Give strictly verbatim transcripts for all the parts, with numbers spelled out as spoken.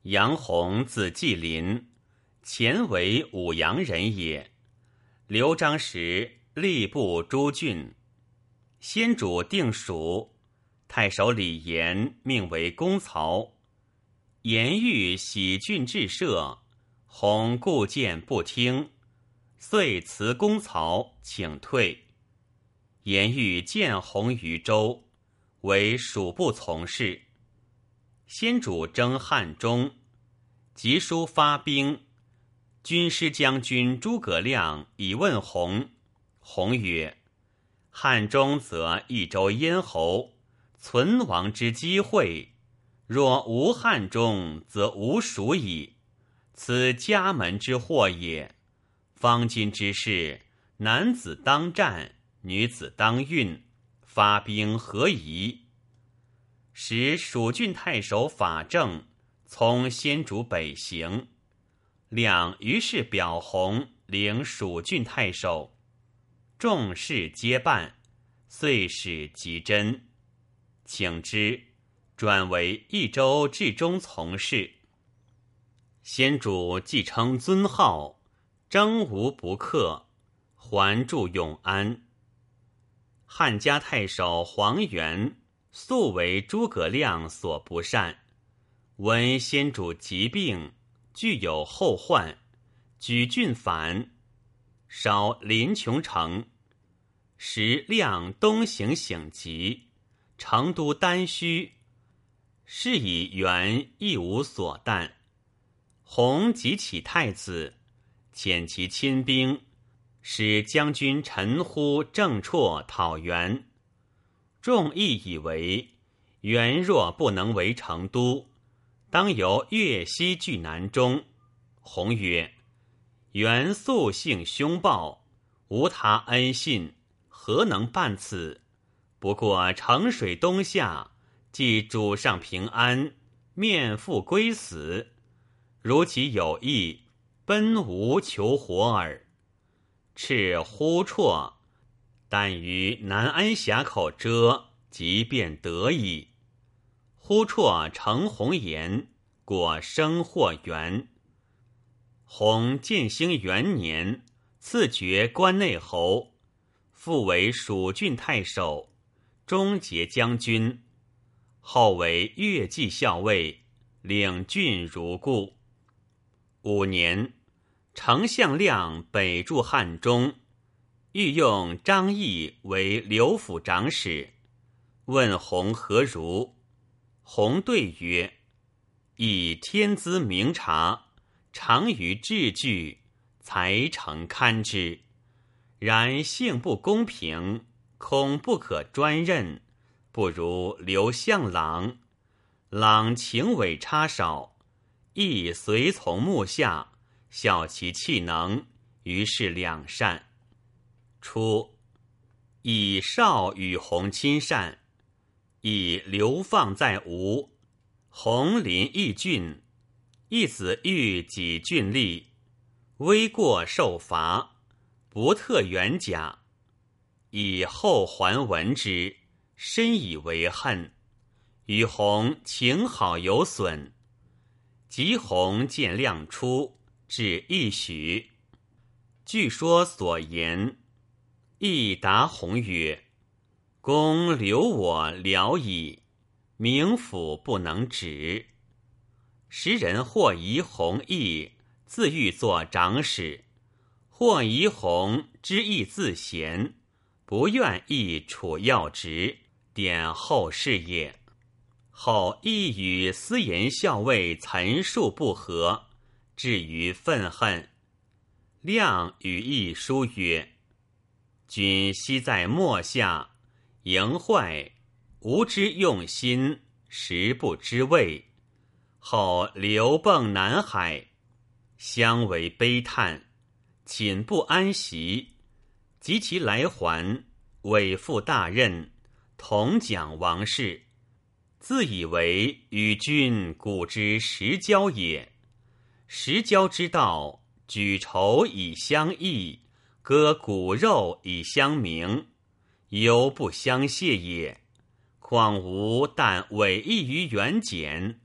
杨弘字季林，前为武阳人也。刘璋时吏部诸郡，先主定蜀，太守李严命为公曹。严欲喜郡治社，弘故谏不听，遂辞公曹，请退。严欲见弘于州，为蜀部从事。先主征汉中，急书发兵。军师将军诸葛亮以问弘，弘曰：汉中则益州咽喉，存亡之机会，若无汉中，则无蜀矣。此家门之祸也。方今之事，男子当战，女子当运，发兵何宜？使蜀郡太守法正从先主北行。亮于是表弘领蜀郡太守，众事皆办，遂使吉真，请之，转为益州治中从事。先主既称尊号，征无不克，还驻永安。汉家太守黄元素为诸葛亮所不善，闻先主疾病，具有后患，举郡反，烧临邛城。时亮东行省疾，成都丹虚，是以元亦无所惮。弘即起太子，遣其亲兵，使将军陈呼、郑绰讨袁。众议以为袁若不能为成都，当由越西据南中。弘曰：袁素性凶暴，无他恩信，何能办此？不过城水东下，即主上平安，面复归死。如其有意，奔吴求活耳。敕呼绰，但于南安峡口遮，即便得矣。呼绰承弘言，果生获袁。弘建兴元年，赐爵关内侯，复为蜀郡太守，中节将军，后为越骑校尉，领郡如故。五年，丞相亮北驻汉中，欲用张翼为刘府长史，问弘何如？弘对曰：以天资明察，常于治具，才诚堪之。然性不公平，恐不可专任，不如留向朗。朗情伪差少，亦随从幕下，效其气能，于是两善。初，以少与弘亲善，以流放在吴。弘临益郡，义子欲己郡吏，微过受罚，不特元甲。以后还闻之，深以为恨，与弘情好有损。及弘见亮出，至一许，据说所言，亦答弘曰：公留我了矣，冥府不能止。时人或疑弘毅自欲作长史，或疑弘知意自贤，不愿意处要职，典后事也。后亦与司盐校尉岑述不和，至于愤恨。亮与议书曰：君昔在末下，营坏，无知用心，实不知味。后流迸南海，相为悲叹，寝不安席。及其来还，委负大任，同讲王事，自以为与君古之实交也。实交之道，举仇以相益，割骨肉以相明，犹不相谢也。况吾但委益于元简，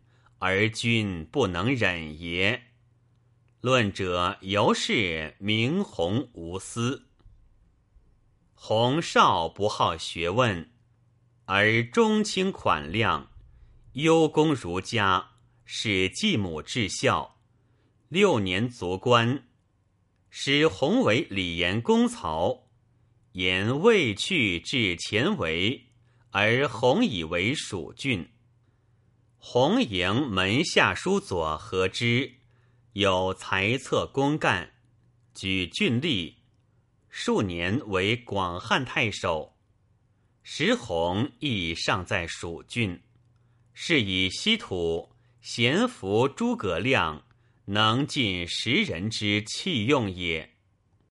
而君不能忍也。论者犹是明弘无私。弘少不好学问，而忠清款量，优公儒家，使继母至孝，六年卒官。使弘为礼严公曹，言未去至前为，而弘以为蜀郡。弘迎门下书佐和之，有才策公干，举郡吏，数年为广汉太守。时弘亦尚在蜀郡，是以西土贤服诸葛亮，能尽时人之器用也。